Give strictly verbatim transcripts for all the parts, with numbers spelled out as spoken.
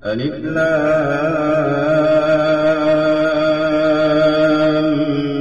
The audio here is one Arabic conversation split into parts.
ألف لام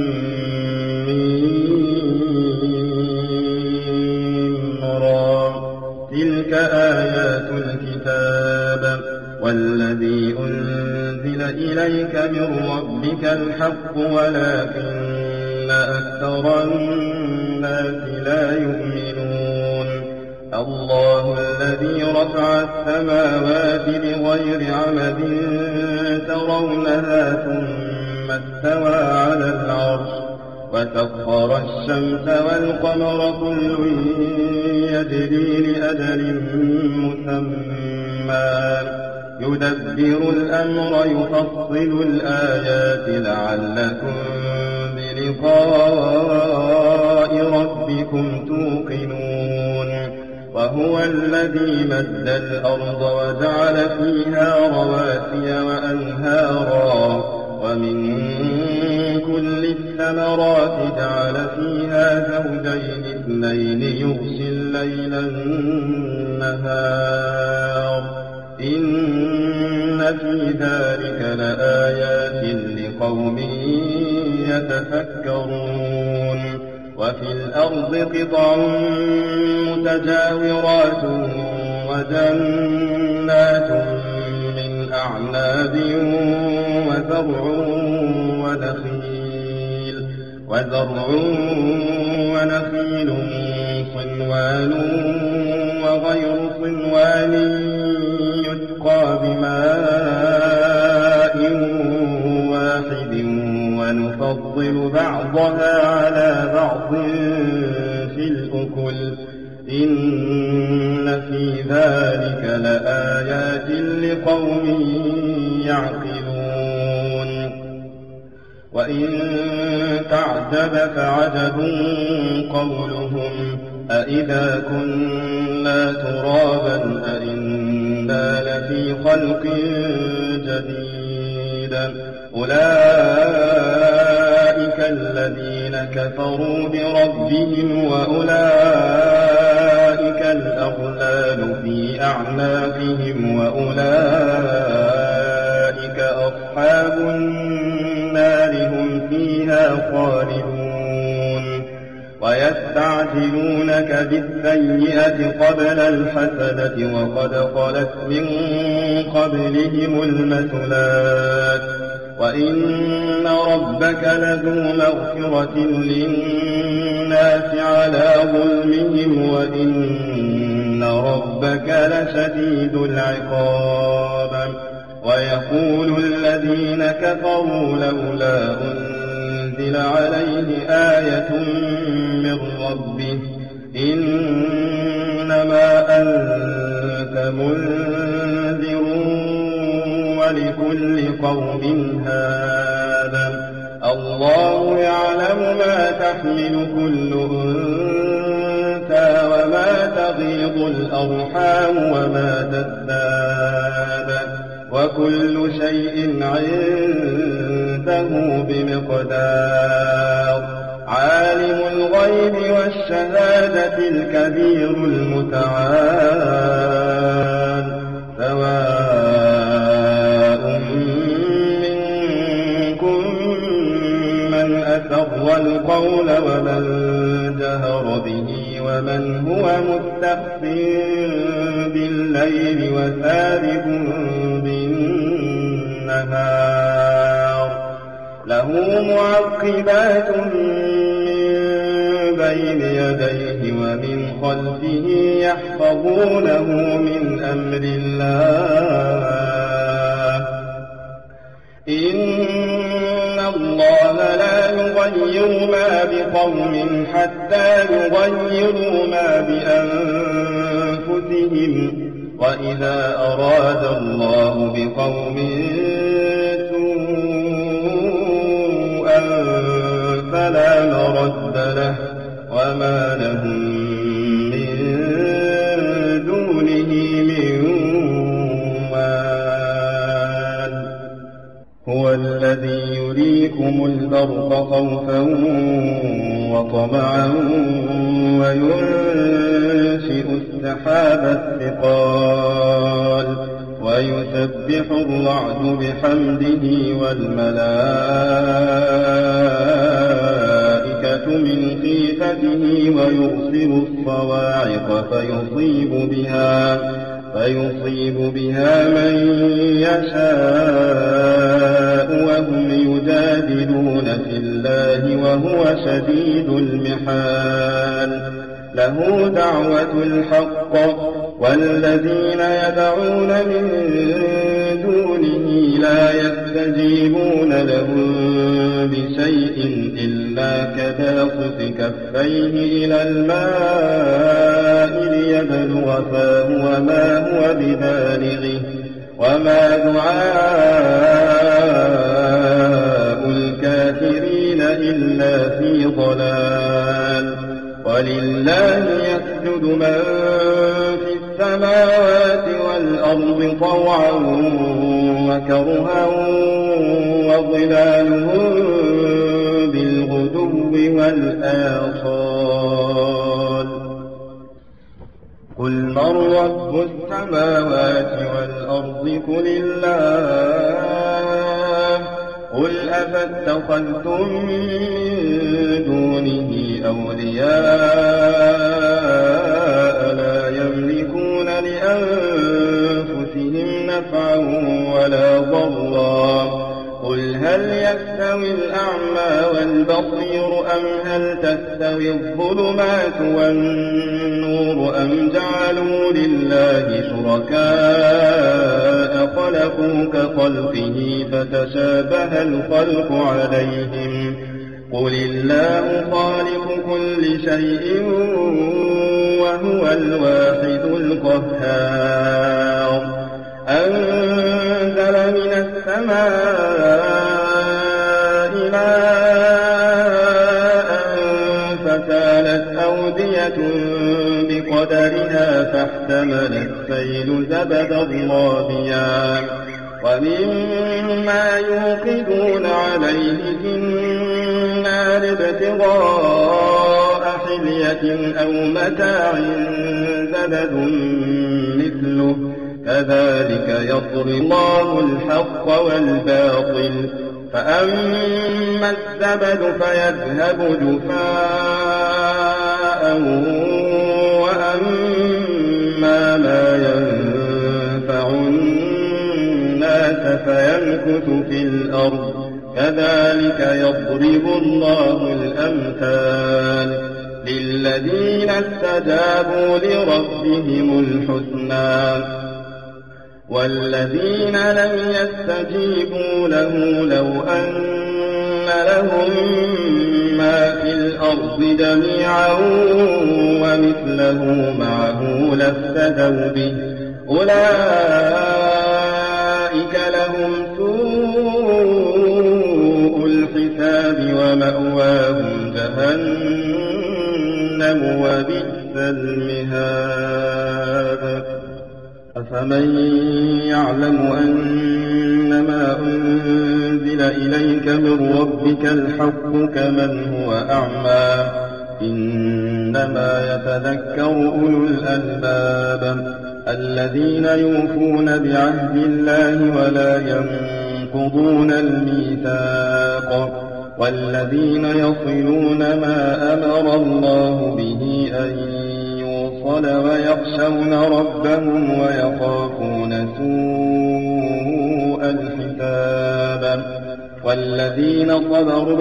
ميم را تلك آيات الكتاب والذي أنزل إليك من ربك الحق ولكن أكثر الناس لا يؤمنون الله الذي رفع السماوات بغير عمد ترونها ثم استوى على العرش وسخر الشمس والقمر كل يجري لأجل مسمى يدبر الأمر يفصل الآيات لعلكم بلقاء ربكم توقنون وهو الذي مد الأرض وجعل فيها رواسي وأنهارا ومن كل الثمرات جعل فيها زوجين اثنين يغشي الليل النهار إن في ذلك لآيات لقوم يتفكرون وفي الأرض قطع متجاورات وجنات من أعناب وزرع ونخيل وزرع ونخيل صنوان وغير صنوان يسقى بماء واحد ونفضل بعضها على بعض في الأكل إن في ذلك لآيات لقوم يعقلون وإن تعجب فعجب قولهم أإذا كنا ترابا أإنا لفي خلق جديد أولئك الذين كفروا بربهم وأولئك الأغلال في أعناقهم وأولئك أصحاب النار هم فيها خالدون ويستعجلونك بالسيئة قبل الحسنة وقد خلت من قبلهم المثلات وإن ربك لذو مغفرة للناس على ظلمهم وإن ربك لشديد العقاب ويقول الذين كفروا لولا أنزل عليه آية من ربه إنما أنت منذر ولكل قوم هاد الله يعلم ما تحمل كل أنثى وما تغيض الأرحام وما تزداد وكل شيء عنده بمقدار عالم الغيب والشهادة الكبير المتعال سواء منكم من أسر القول ومن جهر به ومن هو مستخف بالليل وسارب بالنهار له معقبات بين يديه ومن خلفه يحفظونه من أمر الله إن الله لا يغير ما بقوم حتى يغيروا ما بأنفسهم وإذا أراد الله بقوم سوءا فلا مرد له وما لهم من دونه من وال هو الذي يريكم البرق خوفا وطمعا وينشئ السحاب الثقال ويسبح الرعد بحمده والملائكة من خيفته ويرسل الصواعق فيصيب بها فيصيب بها من يشاء وهم يجادلون في الله وهو شديد المحال له دعوة الحق والذين يدعون من دونه لا يستجيبون لهم بشيء إلا كباسط كفيه إلى الماء ليبلغ فاه وما هو ببالغه وما دعاء الكافرين إلا في ضلال ولله يسجد من في السماوات والأرض طوعا وكرها وظلالهم بالغدو والآصال قل من رب السماوات والأرض قل الله قل أفاتخذتم من دونه أولياء لا يملكون لأنفسهم نفعا ولا ضرا قل هل يستوي الأعمى والبصير أم هل تستوي الظلمات والنور أم جعلوا لله شركاء خلقوا كخلقه فتشابه الخلق عليهم قل الله خالق كل شيء وهو الواحد القهار أنزل من السماء ماء فسالت أودية بقدرها فاحتمل السيل زبدا رابيا ومما يوقدون عليه في النار ابتغاء حلية أو متاع زبد مثله كذلك يضرب الله الحق والباطل فأما الزبد فيذهب جفاء وأما ما ينفع الناس فيمكث في الأرض كذلك يضرب الله الأمثال للذين استجابوا لربهم الحسنى والذين لم يستجيبوا له لو أن لهم ما في الأرض جميعا ومثله معه لافتدوا به أولئك لهم سوء الحساب ومأواهم جهنم وبئس المهاد أفمن يعلم أنما أنزل إليك من ربك الحق كمن هو أعمى إنما يتذكر أولو الألباب الذين يوفون بعهد الله ولا ينقضون الميثاق والذين يصلون ما أمر الله به أن يوصل ويخشون ربهم ويخافون سوء الحساب والذين صبروا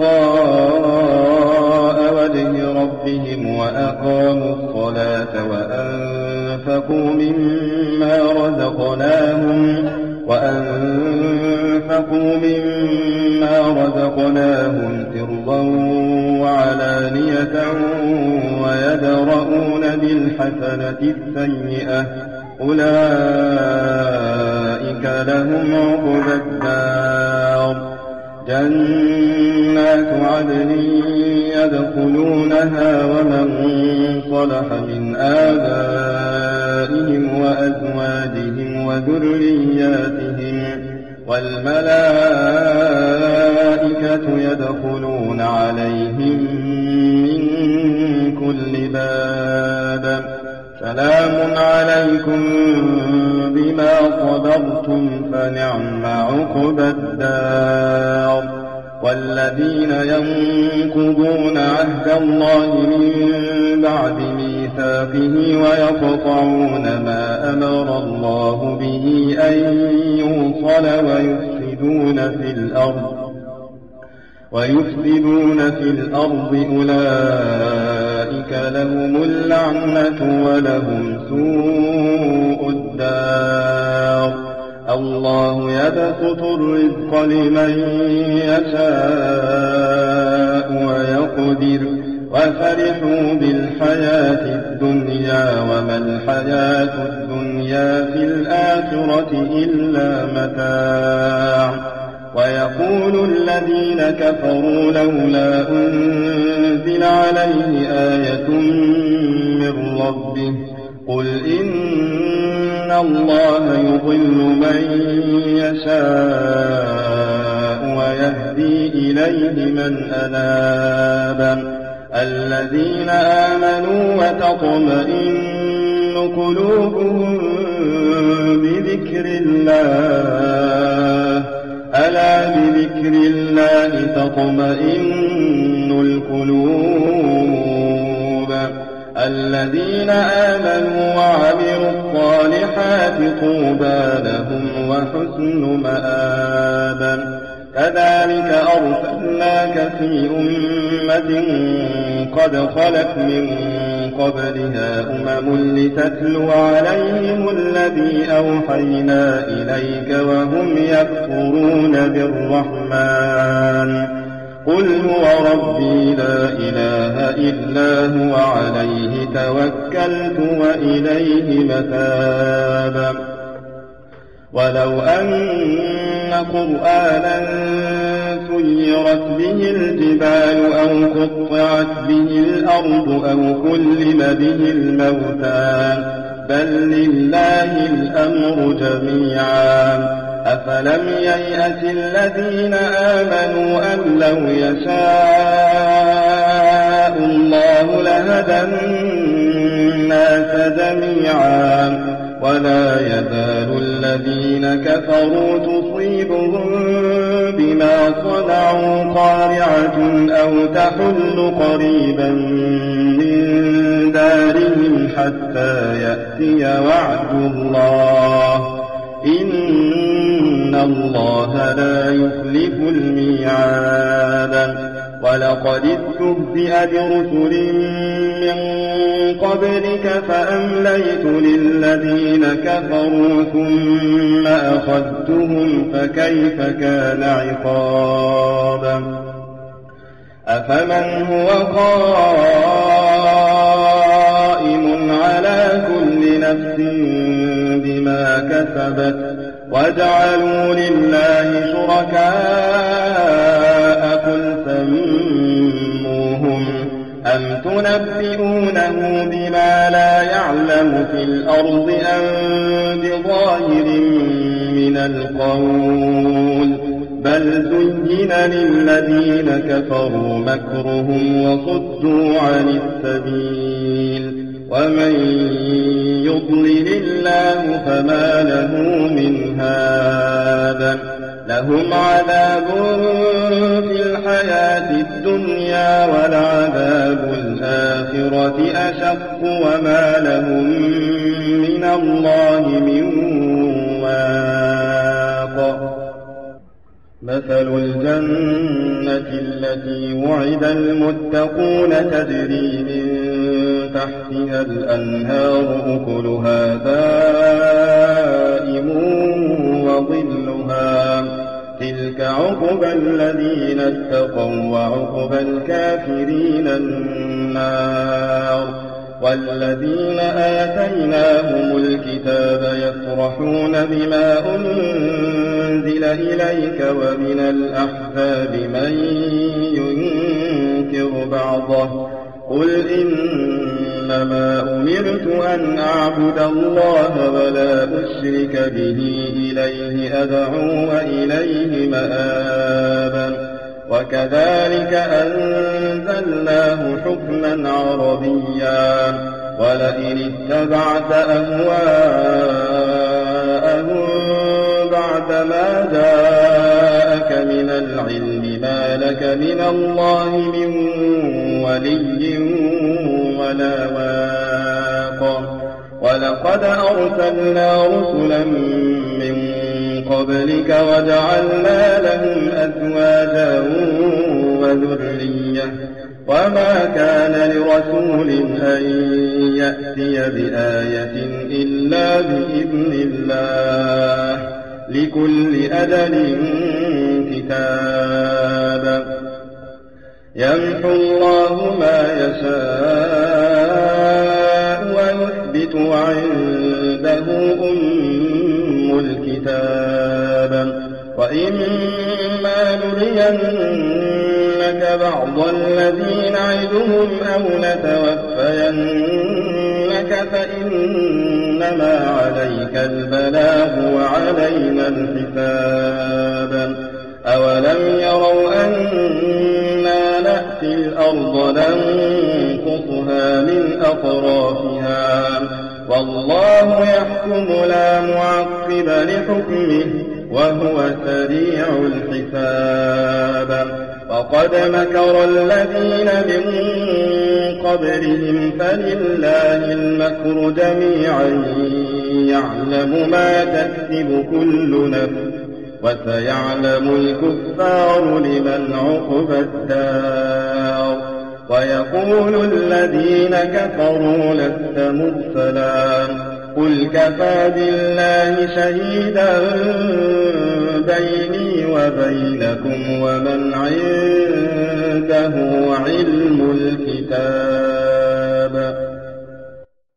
ابتغاء وجه ربهم وأقاموا الصلاة وأنفقوا مما رزقناهم وأنفقوا مما رزقناهم سرا وعلانية ويدرؤون بالحسنة السيئة أولئك لهم عقبى الدار جنات عدن يدخلونها ومن صلح من آبائهم وأزواجهم وذرياتهم والملائكة يدخلون عليهم من كل باب سلام عليكم بما صبرتم فنعم عقبى الدار. والذين ينقضون عهد الله من بعد ميثاقه ويقطعون ما أمر الله به أن يوصل ويفسدون في الأرض ويفسدون في الأرض أولئك لهم اللعنة ولهم سوء الدار. الله يبسط الرزق لمن يشاء ويقدر وفرحوا بالحياة الدنيا وما الحياة الدنيا في الآخرة إلا متاع. ويقول الذين كفروا لولا أنزل عليه آية من ربه قل إن الله يضل من يشاء ويهدي إليه من أناب. الذين آمنوا وتطمئن قلوبهم بذكر الله ألا بذكر الله تطمئن القلوب. الذين آمنوا وعملوا الصالحات طوبى لهم وحسن مآب. كذلك أرسلناك في أمة قد خلت من قبلها أمم لتتلو عليهم الذي أوحينا إليك وهم يكفرون بالرحمن قل هو ربي لا إله إلا هو عليه توكلت وإليه متاب. ولو أن قرآنا سيرت به الجبال أو قطعت به الأرض أو كلم به الموتى بل لله الأمر جميعا. أفلم ييأس الذين آمنوا أن لو يشاء الله لهدى الناس جميعا ولا يزال الذين كفروا تصيبهم بما صنعوا قارعة أو تحل قريبا من دارهم حتى يأتي وعد الله إن الله لا يخلف الميعاد. ولقد استهزئ برسل من قبلك فأمليت للذين كفروا ثم أخذتهم فكيف كان عقاب. أفمن هو قائم على كل نفس بما كسبت وجعلوا لله شركاء قل سموهم أم تنبئونه بما لا يعلم في الأرض أم بظاهر من القول بل زين للذين كفروا مكرهم وصدوا عن السبيل ومن يضلل الله فما له من هاد. لهم عذاب في الحياة الدنيا ولعذاب الآخرة أشق وما لهم من الله من واق. مثل الجنة التي وعد المتقون تجري من تحتها الأنهار أكلها دائم وظلها تلك عقبى الذين اتقوا وعقبى الكافرين النار. والذين آتيناهم الكتاب يفرحون بما أنزل إليك ومن الأحزاب من ينكر بعضه قل إنما أمرت أن أعبد الله ولا أشرك به إليه أدعو وإليه مآبا. وكذلك أنزلناه حكما عربيا ولئن اتبعت أهواءهم بعدما جاءك من العلم ما لك من الله من ولي ولا واق ولقد أرسلنا رسلا من قبلك وجعلنا لهم أزواجا وذرية وما كان لرسول أن يأتي بآية إلا بإذن الله لكل أجل كتاب يمحو الله ما يشاء ويثبت وعنده أم الكتاب وإما نرينك بعض الذي نعدهم أو نتوفينك فإنما عليك البلاغ وعلينا الحساب أولم يروا أنا نأتي الأرض ننقصها من أطرافها والله يحكم لا معقب لحكمه وهو سريع الحساب وقد مكر الذين من قبلهم فلله المكر جميعا يعلم ما تكسب كل نفس وسيعلم الكفار لمن عقبى الدار ويقول الذين كفروا لست مرسلا قل كفى بالله شهيدا بيني وبينكم ومن عنده علم الكتاب